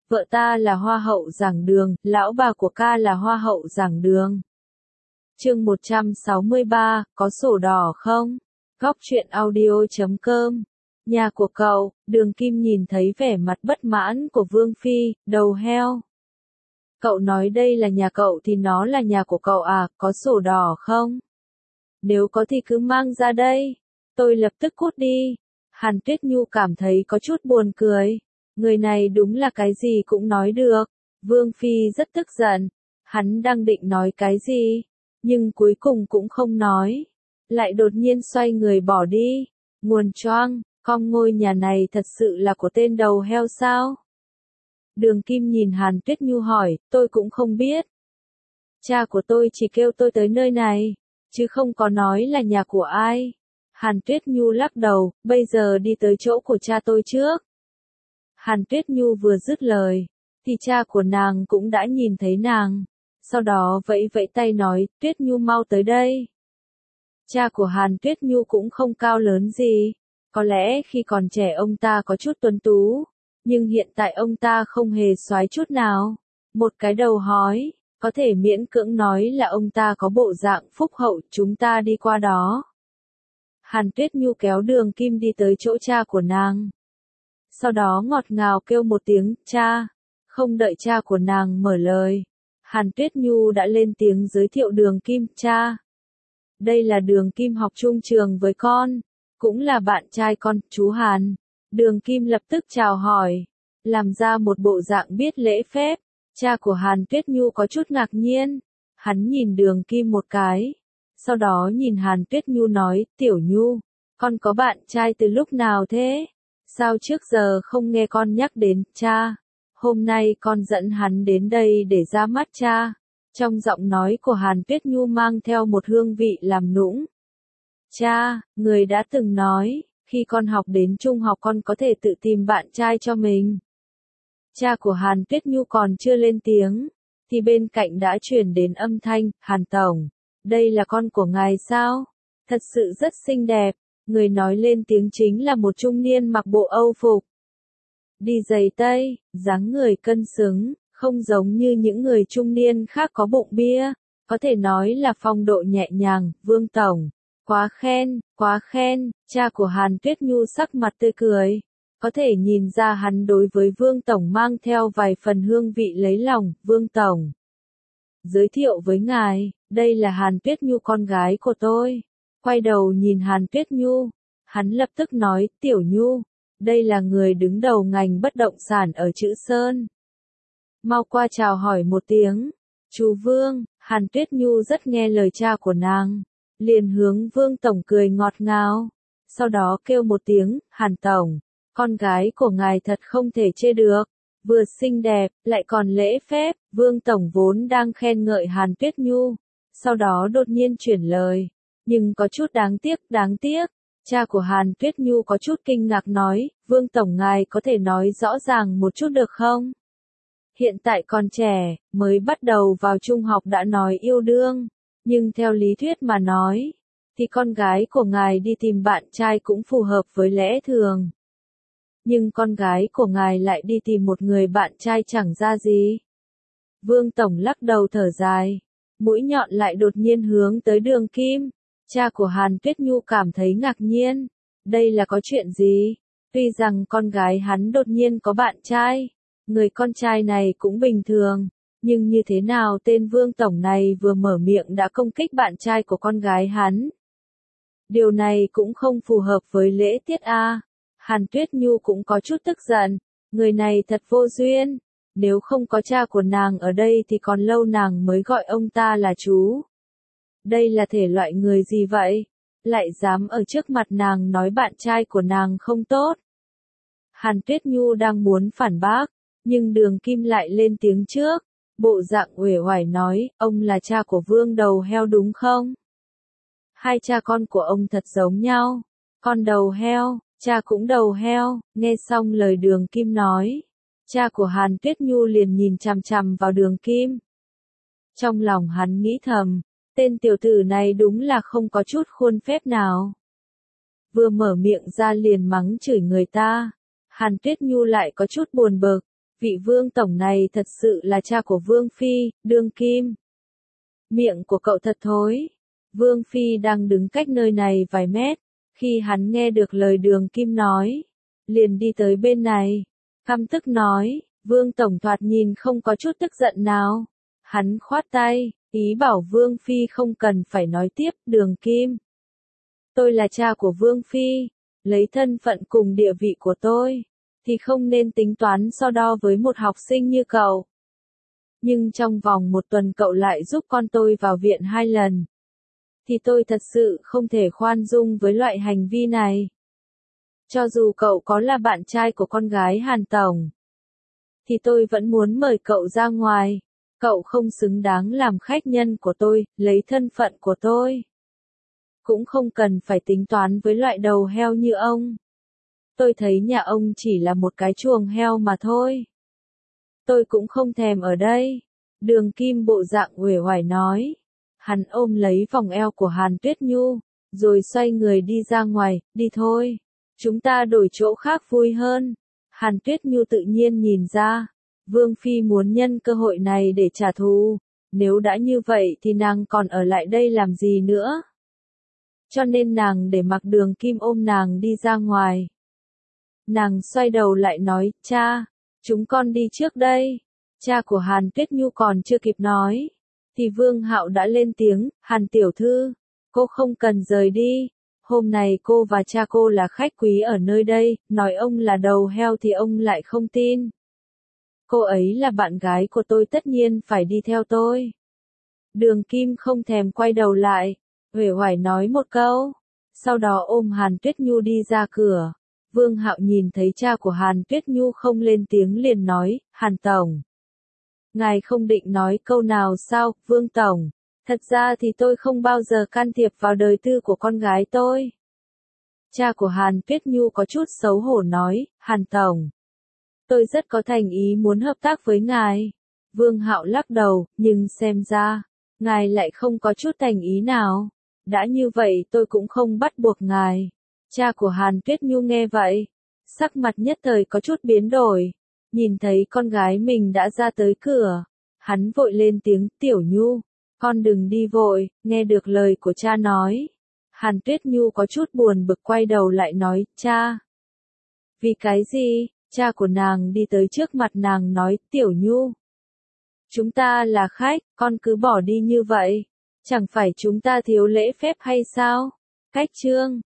vợ ta là hoa hậu giảng đường, lão bà của ca là hoa hậu giảng đường. Chương 163, có sổ đỏ không? Góc truyện audio.com. Nhà của cậu, Đường Kim nhìn thấy vẻ mặt bất mãn của Vương Phi, đầu heo. Cậu nói đây là nhà cậu thì nó là nhà của cậu à, có sổ đỏ không? Nếu có thì cứ mang ra đây. Tôi lập tức cút đi. Hàn Tuyết Nhu cảm thấy có chút buồn cười. Người này đúng là cái gì cũng nói được. Vương Phi rất tức giận. Hắn đang định nói cái gì, nhưng cuối cùng cũng không nói. Lại đột nhiên xoay người bỏ đi. Nguồn choang, con ngôi nhà này thật sự là của tên đầu heo sao? Đường Kim nhìn Hàn Tuyết Nhu hỏi, tôi cũng không biết. Cha của tôi chỉ kêu tôi tới nơi này, chứ không có nói là nhà của ai. Hàn Tuyết Nhu lắc đầu, bây giờ đi tới chỗ của cha tôi trước. Hàn Tuyết Nhu vừa dứt lời, thì cha của nàng cũng đã nhìn thấy nàng. Sau đó vẫy vẫy tay nói, Tuyết Nhu mau tới đây. Cha của Hàn Tuyết Nhu cũng không cao lớn gì. Có lẽ khi còn trẻ ông ta có chút tuấn tú, nhưng hiện tại ông ta không hề soái chút nào. Một cái đầu hói, có thể miễn cưỡng nói là ông ta có bộ dạng phúc hậu, chúng ta đi qua đó. Hàn Tuyết Nhu kéo Đường Kim đi tới chỗ cha của nàng. Sau đó ngọt ngào kêu một tiếng, cha. Không đợi cha của nàng mở lời, Hàn Tuyết Nhu đã lên tiếng giới thiệu Đường Kim, cha. Đây là Đường Kim học chung trường với con, cũng là bạn trai con, chú Hàn. Đường Kim lập tức chào hỏi, làm ra một bộ dạng biết lễ phép. Cha của Hàn Tuyết Nhu có chút ngạc nhiên, hắn nhìn Đường Kim một cái, sau đó nhìn Hàn Tuyết Nhu nói, Tiểu Nhu, con có bạn trai từ lúc nào thế? Sao trước giờ không nghe con nhắc đến, cha? Hôm nay con dẫn hắn đến đây để ra mắt cha. Trong giọng nói của Hàn Tuyết Nhu mang theo một hương vị làm nũng. Cha, người đã từng nói, khi con học đến trung học con có thể tự tìm bạn trai cho mình. Cha của Hàn Tuyết Nhu còn chưa lên tiếng, thì bên cạnh đã truyền đến âm thanh, Hàn Tổng, đây là con của ngài sao? Thật sự rất xinh đẹp. Người nói lên tiếng chính là một trung niên mặc bộ Âu phục, đi giày tây, dáng người cân xứng, không giống như những người trung niên khác có bụng bia, có thể nói là phong độ nhẹ nhàng. Vương Tổng, quá khen, cha của Hàn Tuyết Nhu sắc mặt tươi cười, có thể nhìn ra hắn đối với Vương Tổng mang theo vài phần hương vị lấy lòng. Vương Tổng, giới thiệu với ngài, đây là Hàn Tuyết Nhu con gái của tôi. Quay đầu nhìn Hàn Tuyết Nhu, hắn lập tức nói, Tiểu Nhu, đây là người đứng đầu ngành bất động sản ở Chữ Sơn. Mau qua chào hỏi một tiếng. Chú Vương. Hàn Tuyết Nhu rất nghe lời cha của nàng, liền hướng Vương Tổng cười ngọt ngào, sau đó kêu một tiếng, Hàn Tổng, con gái của ngài thật không thể chê được, vừa xinh đẹp, lại còn lễ phép. Vương Tổng vốn đang khen ngợi Hàn Tuyết Nhu, sau đó đột nhiên chuyển lời, nhưng có chút đáng tiếc. Cha của Hàn Tuyết Nhu có chút kinh ngạc nói, Vương Tổng ngài có thể nói rõ ràng một chút được không? Hiện tại còn trẻ, mới bắt đầu vào trung học đã nói yêu đương, nhưng theo lý thuyết mà nói, thì con gái của ngài đi tìm bạn trai cũng phù hợp với lẽ thường. Nhưng con gái của ngài lại đi tìm một người bạn trai chẳng ra gì. Vương Tổng lắc đầu thở dài, mũi nhọn lại đột nhiên hướng tới Đường Kim. Cha của Hàn Tuyết Nhu cảm thấy ngạc nhiên, đây là có chuyện gì? Tuy rằng con gái hắn đột nhiên có bạn trai, người con trai này cũng bình thường, nhưng như thế nào tên Vương Tổng này vừa mở miệng đã công kích bạn trai của con gái hắn? Điều này cũng không phù hợp với lễ tiết a. Hàn Tuyết Nhu cũng có chút tức giận, người này thật vô duyên, nếu không có cha của nàng ở đây thì còn lâu nàng mới gọi ông ta là chú. Đây là thể loại người gì vậy? Lại dám ở trước mặt nàng nói bạn trai của nàng không tốt. Hàn Tuyết Nhu đang muốn phản bác, nhưng Đường Kim lại lên tiếng trước, bộ dạng uể oải nói, ông là cha của Vương đầu heo đúng không? Hai cha con của ông thật giống nhau, con đầu heo, cha cũng đầu heo. Nghe xong lời Đường Kim nói, cha của Hàn Tuyết Nhu liền nhìn chằm chằm vào Đường Kim. Trong lòng hắn nghĩ thầm, tên tiểu tử này đúng là không có chút khuôn phép nào. Vừa mở miệng ra liền mắng chửi người ta. Hàn Tuyết Nhu lại có chút buồn bực, vị Vương Tổng này thật sự là cha của Vương Phi, đương kim. Miệng của cậu thật thối. Vương Phi đang đứng cách nơi này vài mét, khi hắn nghe được lời Đường Kim nói, liền đi tới bên này, căm tức nói, Vương Tổng thoạt nhìn không có chút tức giận nào. Hắn khoát tay, ý bảo Vương Phi không cần phải nói tiếp, Đường Kim. Tôi là cha của Vương Phi, lấy thân phận cùng địa vị của tôi, thì không nên tính toán so đo với một học sinh như cậu. Nhưng trong vòng một tuần cậu lại giúp con tôi vào viện 2 lần. Thì tôi thật sự không thể khoan dung với loại hành vi này. Cho dù cậu có là bạn trai của con gái Hàn Tổng, thì tôi vẫn muốn mời cậu ra ngoài. Cậu không xứng đáng làm khách nhân của tôi, lấy thân phận của tôi. Cũng không cần phải tính toán với loại đầu heo như ông. Tôi thấy nhà ông chỉ là một cái chuồng heo mà thôi. Tôi cũng không thèm ở đây. Đường Kim bộ dạng uể oải nói. Hắn ôm lấy vòng eo của Hàn Tuyết Nhu, rồi xoay người đi ra ngoài, đi thôi. Chúng ta đổi chỗ khác vui hơn. Hàn Tuyết Nhu tự nhiên nhìn ra, Vương Phi muốn nhân cơ hội này để trả thù. Nếu đã như vậy thì nàng còn ở lại đây làm gì nữa? Cho nên nàng để mặc Đường Kim ôm nàng đi ra ngoài. Nàng xoay đầu lại nói, cha, chúng con đi trước đây. Cha của Hàn Tuyết Nhu còn chưa kịp nói, thì Vương Hạo đã lên tiếng, Hàn tiểu thư, cô không cần rời đi. Hôm nay cô và cha cô là khách quý ở nơi đây, nói ông là đầu heo thì ông lại không tin. Cô ấy là bạn gái của tôi, tất nhiên phải đi theo tôi. Đường Kim không thèm quay đầu lại, uể oải nói một câu, sau đó ôm Hàn Tuyết Nhu đi ra cửa. Vương Hạo nhìn thấy cha của Hàn Tuyết Nhu không lên tiếng liền nói, Hàn Tổng. Ngài không định nói câu nào sao, Vương Tổng? Thật ra thì tôi không bao giờ can thiệp vào đời tư của con gái tôi. Cha của Hàn Tuyết Nhu có chút xấu hổ nói, Hàn Tổng. Tôi rất có thành ý muốn hợp tác với ngài. Vương Hạo lắc đầu, nhưng xem ra, ngài lại không có chút thành ý nào. Đã như vậy tôi cũng không bắt buộc ngài. Cha của Hàn Tuyết Nhu nghe vậy, sắc mặt nhất thời có chút biến đổi. Nhìn thấy con gái mình đã ra tới cửa, hắn vội lên tiếng, Tiểu Nhu, con đừng đi vội, nghe được lời của cha nói. Hàn Tuyết Nhu có chút buồn bực quay đầu lại nói, cha. Vì cái gì? Cha của nàng đi tới trước mặt nàng nói, Tiểu Nhu. Chúng ta là khách, con cứ bỏ đi như vậy. Chẳng phải chúng ta thiếu lễ phép hay sao? Cách chương